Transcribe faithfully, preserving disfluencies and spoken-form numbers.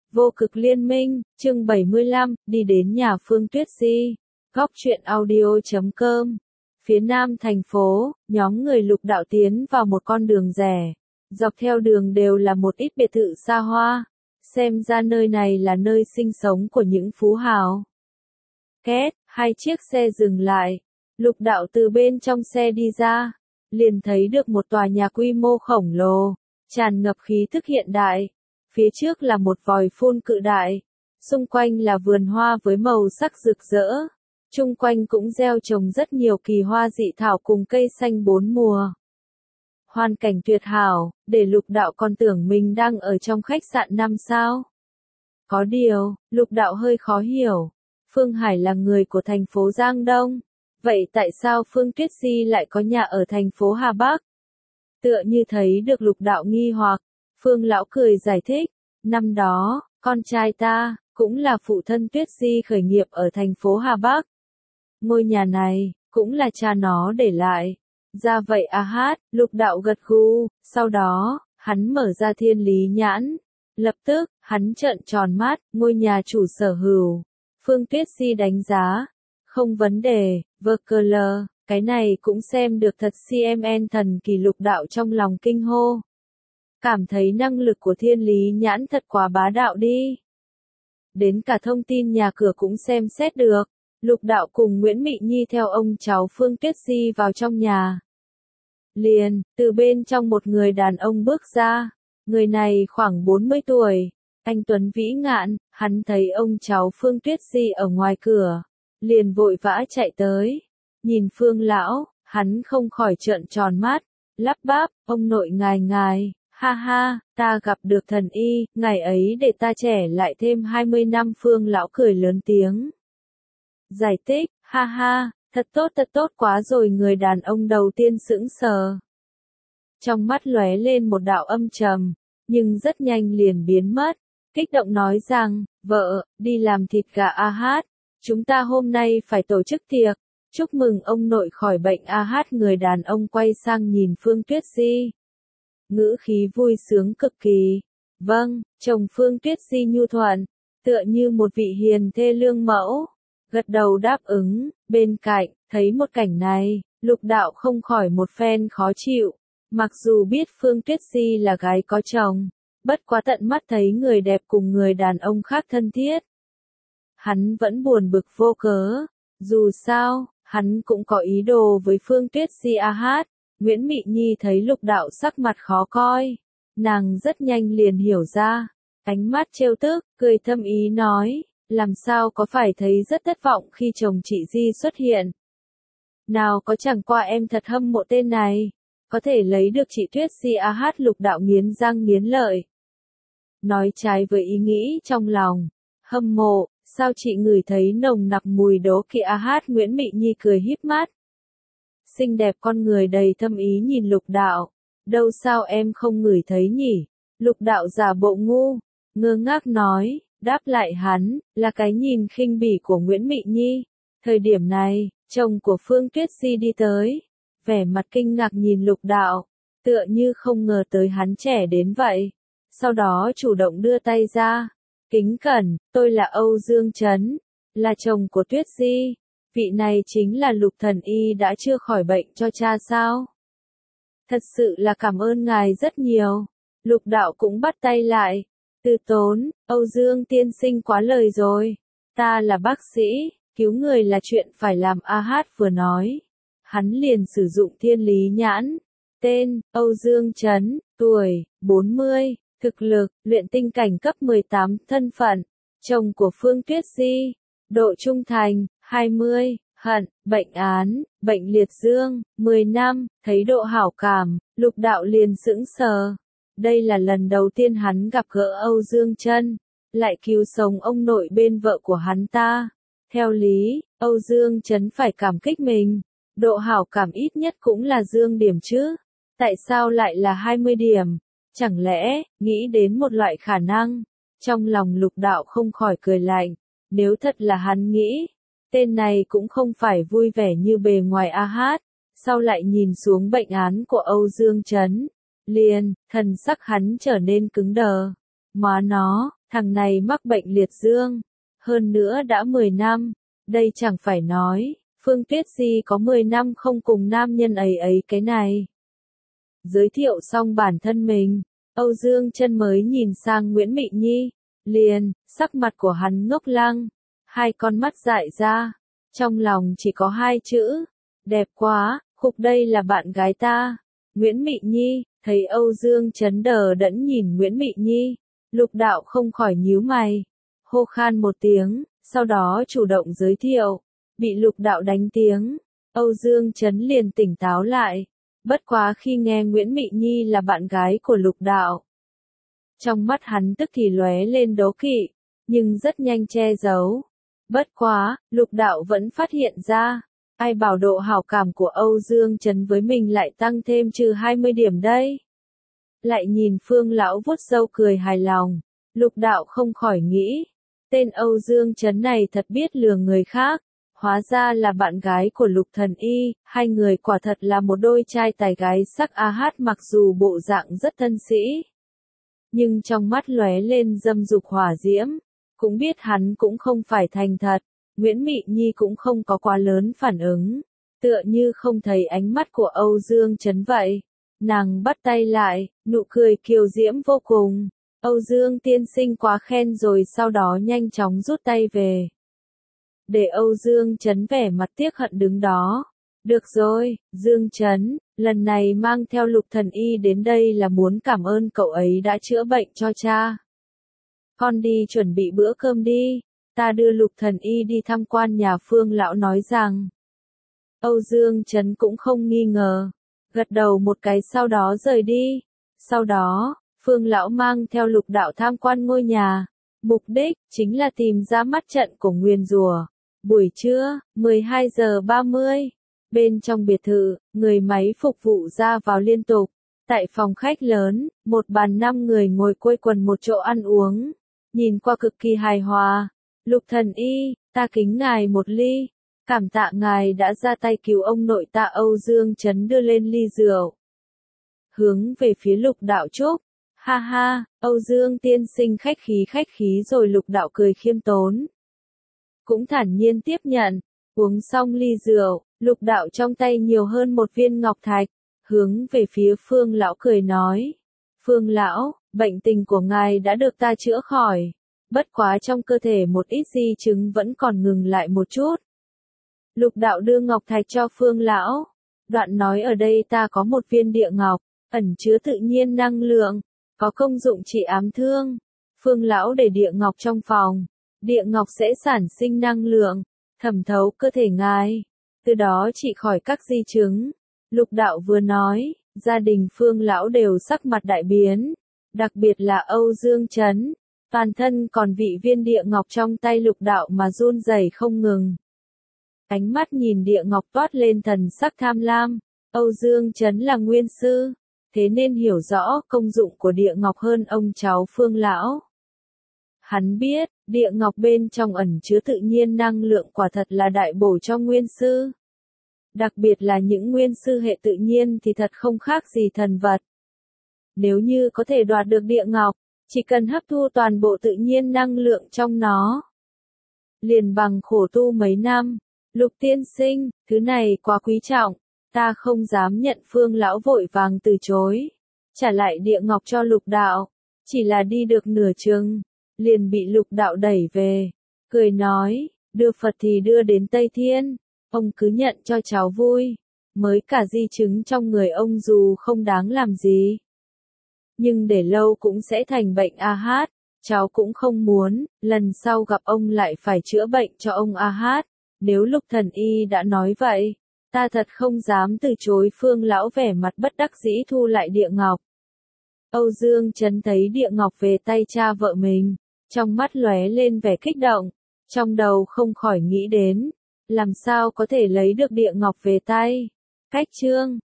Vô cực liên minh, chương bảy mươi lăm, đi đến nhà Phương Tuyết Di. Góc truyện audio chấm com. Phía nam thành phố, nhóm người Lục Đạo tiến vào một con đường rẻ. Dọc theo đường đều là một ít biệt thự xa hoa. Xem ra nơi này là nơi sinh sống của những phú hào. Két, hai chiếc xe dừng lại. Lục Đạo từ bên trong xe đi ra. Liền thấy được một tòa nhà quy mô khổng lồ, tràn ngập khí thức hiện đại. Phía trước là một vòi phun cự đại, xung quanh là vườn hoa với màu sắc rực rỡ, chung quanh cũng gieo trồng rất nhiều kỳ hoa dị thảo cùng cây xanh bốn mùa. Hoàn cảnh tuyệt hảo, để Lục Đạo còn tưởng mình đang ở trong khách sạn năm sao. Có điều, Lục Đạo hơi khó hiểu, Phương Hải là người của thành phố Giang Đông, vậy tại sao Phương Tuyết Di lại có nhà ở thành phố Hà Bắc? Tựa như thấy được Lục Đạo nghi hoặc, Phương lão cười giải thích, năm đó, con trai ta, cũng là phụ thân Tuyết Di khởi nghiệp ở thành phố Hà Bắc. Ngôi nhà này, cũng là cha nó để lại. Ra vậy à hát, Lục Đạo gật gù, sau đó, hắn mở ra thiên lý nhãn. Lập tức, hắn trợn tròn mắt, ngôi nhà chủ sở hữu. Phương Tuyết Di đánh giá, không vấn đề, vơ cơ lờ, cái này cũng xem được thật xê em en thần kỳ. Lục Đạo trong lòng kinh hô. Cảm thấy năng lực của thiên lý nhãn thật quá bá đạo đi. Đến cả thông tin nhà cửa cũng xem xét được. Lục Đạo cùng Nguyễn Mị Nhi theo ông cháu Phương Tuyết Di vào trong nhà. Liền, từ bên trong một người đàn ông bước ra. Người này khoảng bốn mươi tuổi. Anh Tuấn vĩ ngạn, hắn thấy ông cháu Phương Tuyết Di ở ngoài cửa. Liền vội vã chạy tới. Nhìn Phương lão, hắn không khỏi trợn tròn mắt. Lắp bắp, ông nội ngài ngài. Ha ha, ta gặp được thần y, ngày ấy để ta trẻ lại thêm hai mươi năm. Phương lão cười lớn tiếng. Giải thích, ha ha, thật tốt thật tốt quá rồi. Người đàn ông đầu tiên sững sờ. Trong mắt lóe lên một đạo âm trầm, nhưng rất nhanh liền biến mất. Kích động nói rằng, vợ, đi làm thịt gà a hát, chúng ta hôm nay phải tổ chức tiệc, chúc mừng ông nội khỏi bệnh a hát. Người đàn ông quay sang nhìn Phương Tuyết Di. Ngữ khí vui sướng cực kỳ. Vâng, chồng Phương Tuyết Di nhu thuận, tựa như một vị hiền thê lương mẫu. Gật đầu đáp ứng, bên cạnh, thấy một cảnh này, Lục Đạo không khỏi một phen khó chịu. Mặc dù biết Phương Tuyết Di là gái có chồng, bất quá tận mắt thấy người đẹp cùng người đàn ông khác thân thiết. Hắn vẫn buồn bực vô cớ, dù sao, hắn cũng có ý đồ với Phương Tuyết Di a hát. Nguyễn Mị Nhi thấy Lục Đạo sắc mặt khó coi, nàng rất nhanh liền hiểu ra, ánh mắt trêu tức, cười thâm ý nói, làm sao có phải thấy rất thất vọng khi chồng chị Di xuất hiện. Nào có chẳng qua em thật hâm mộ tên này, có thể lấy được chị Tuyết Di a hát. Lục Đạo nghiến răng nghiến lợi. Nói trái với ý nghĩ trong lòng, hâm mộ, sao chị ngửi thấy nồng nặc mùi đố kỵ a hát. Nguyễn Mị Nhi cười híp mắt. Xinh đẹp con người đầy thâm ý nhìn Lục Đạo, đâu sao em không ngửi thấy nhỉ? Lục Đạo giả bộ ngu, ngơ ngác nói, đáp lại hắn, là cái nhìn khinh bỉ của Nguyễn Mị Nhi. Thời điểm này, chồng của Phương Tuyết Di đi tới, vẻ mặt kinh ngạc nhìn Lục Đạo, tựa như không ngờ tới hắn trẻ đến vậy. Sau đó chủ động đưa tay ra, kính cẩn, tôi là Âu Dương Trấn, là chồng của Tuyết Di. Vị này chính là Lục thần y đã chữa khỏi bệnh cho cha sao? Thật sự là cảm ơn ngài rất nhiều. Lục Đạo cũng bắt tay lại. Từ tốn, Âu Dương tiên sinh quá lời rồi. Ta là bác sĩ, cứu người là chuyện phải làm a hát vừa nói. Hắn liền sử dụng thiên lý nhãn. Tên, Âu Dương Trấn, tuổi, bốn mươi, thực lực, luyện tinh cảnh cấp mười tám, thân phận, chồng của Phương Tuyết Di, độ trung thành, hai mươi, hận, bệnh án, bệnh liệt dương, mười năm, thấy độ hảo cảm, Lục Đạo liền sững sờ. Đây là lần đầu tiên hắn gặp gỡ Âu Dương Trân, lại cứu sống ông nội bên vợ của hắn ta. Theo lý, Âu Dương Trấn phải cảm kích mình, độ hảo cảm ít nhất cũng là dương điểm chứ. Tại sao lại là hai mươi điểm? Chẳng lẽ, nghĩ đến một loại khả năng, trong lòng Lục Đạo không khỏi cười lạnh, nếu thật là hắn nghĩ, tên này cũng không phải vui vẻ như bề ngoài a hát. Sau lại nhìn xuống bệnh án của Âu Dương Trấn, liền, thần sắc hắn trở nên cứng đờ. Má nó, thằng này mắc bệnh liệt dương, hơn nữa đã mười năm, đây chẳng phải nói, Phương Tuyết Di có mười năm không cùng nam nhân ấy ấy cái này. Giới thiệu xong bản thân mình, Âu Dương Chân mới nhìn sang Nguyễn Mị Nhi, liền, sắc mặt của hắn ngốc lăng, hai con mắt dại ra, trong lòng chỉ có hai chữ, đẹp quá, khục đây là bạn gái ta. Nguyễn Mị Nhi, thấy Âu Dương Chấn đờ đẫn nhìn Nguyễn Mị Nhi, Lục Đạo không khỏi nhíu mày, hô khan một tiếng, sau đó chủ động giới thiệu, bị Lục Đạo đánh tiếng, Âu Dương Chấn liền tỉnh táo lại, bất quá khi nghe Nguyễn Mị Nhi là bạn gái của Lục Đạo. Trong mắt hắn tức thì lóe lên đố kỵ, nhưng rất nhanh che giấu. Bất quá, Lục Đạo vẫn phát hiện ra, ai bảo độ hảo cảm của Âu Dương Chấn với mình lại tăng thêm trừ hai mươi điểm đây. Lại nhìn Phương lão vuốt râu cười hài lòng, Lục Đạo không khỏi nghĩ, tên Âu Dương Chấn này thật biết lừa người khác, hóa ra là bạn gái của Lục Thần Y, hai người quả thật là một đôi trai tài gái sắc a hát mặc dù bộ dạng rất thân sĩ. Nhưng trong mắt lóe lên dâm dục hỏa diễm, cũng biết hắn cũng không phải thành thật, Nguyễn Mị Nhi cũng không có quá lớn phản ứng, tựa như không thấy ánh mắt của Âu Dương Chấn vậy. Nàng bắt tay lại, nụ cười kiều diễm vô cùng, Âu Dương tiên sinh quá khen rồi sau đó nhanh chóng rút tay về. Để Âu Dương Chấn vẻ mặt tiếc hận đứng đó. Được rồi, Dương Chấn, lần này mang theo Lục Thần Y đến đây là muốn cảm ơn cậu ấy đã chữa bệnh cho cha. Con đi chuẩn bị bữa cơm đi, ta đưa Lục Thần Y đi tham quan nhà Phương lão nói rằng. Âu Dương Chấn cũng không nghi ngờ, gật đầu một cái sau đó rời đi. Sau đó, Phương lão mang theo Lục Đạo tham quan ngôi nhà, mục đích chính là tìm ra mắt trận của nguyền rủa. Buổi trưa, mười hai giờ ba mươi, bên trong biệt thự, người máy phục vụ ra vào liên tục. Tại phòng khách lớn, một bàn năm người ngồi quây quần một chỗ ăn uống, nhìn qua cực kỳ hài hòa. Lục Thần Y, ta kính ngài một ly, cảm tạ ngài đã ra tay cứu ông nội ta. Âu Dương Chấn đưa lên ly rượu, hướng về phía Lục Đạo chúc. Ha ha, Âu Dương tiên sinh khách khí khách khí rồi. Lục Đạo cười khiêm tốn, cũng thản nhiên tiếp nhận. Uống xong ly rượu, Lục Đạo trong tay nhiều hơn một viên ngọc thạch, hướng về phía Phương lão cười nói, Phương lão, bệnh tình của ngài đã được ta chữa khỏi, bất quá trong cơ thể một ít di chứng vẫn còn ngừng lại một chút. Lục Đạo đưa ngọc thạch cho Phương lão, đoạn nói ở đây ta có một viên địa ngọc, ẩn chứa tự nhiên năng lượng, có công dụng trị ám thương. Phương lão để địa ngọc trong phòng, địa ngọc sẽ sản sinh năng lượng, thẩm thấu cơ thể ngài, từ đó trị khỏi các di chứng. Lục Đạo vừa nói, gia đình Phương lão đều sắc mặt đại biến, đặc biệt là Âu Dương Chấn, toàn thân còn vị viên địa ngọc trong tay Lục Đạo mà run rẩy không ngừng. Ánh mắt nhìn địa ngọc toát lên thần sắc tham lam. Âu Dương Chấn là nguyên sư, thế nên hiểu rõ công dụng của địa ngọc hơn ông cháu Phương lão. Hắn biết, địa ngọc bên trong ẩn chứa tự nhiên năng lượng quả thật là đại bổ cho nguyên sư. Đặc biệt là những nguyên sư hệ tự nhiên thì thật không khác gì thần vật. Nếu như có thể đoạt được địa ngọc, chỉ cần hấp thu toàn bộ tự nhiên năng lượng trong nó, liền bằng khổ tu mấy năm. Lục tiên sinh, thứ này quá quý trọng, ta không dám nhận. Phương lão vội vàng từ chối, trả lại địa ngọc cho Lục Đạo, chỉ là đi được nửa chừng, liền bị Lục Đạo đẩy về, cười nói, đưa Phật thì đưa đến Tây Thiên, ông cứ nhận cho cháu vui, mới cả di chứng trong người ông dù không đáng làm gì, nhưng để lâu cũng sẽ thành bệnh a hát, cháu cũng không muốn, lần sau gặp ông lại phải chữa bệnh cho ông a hát. Nếu Lục Thần Y đã nói vậy, ta thật không dám từ chối. Phương lão vẻ mặt bất đắc dĩ thu lại địa ngọc. Âu Dương Chấn thấy địa ngọc về tay cha vợ mình, trong mắt lóe lên vẻ kích động, trong đầu không khỏi nghĩ đến, làm sao có thể lấy được địa ngọc về tay. Cách chương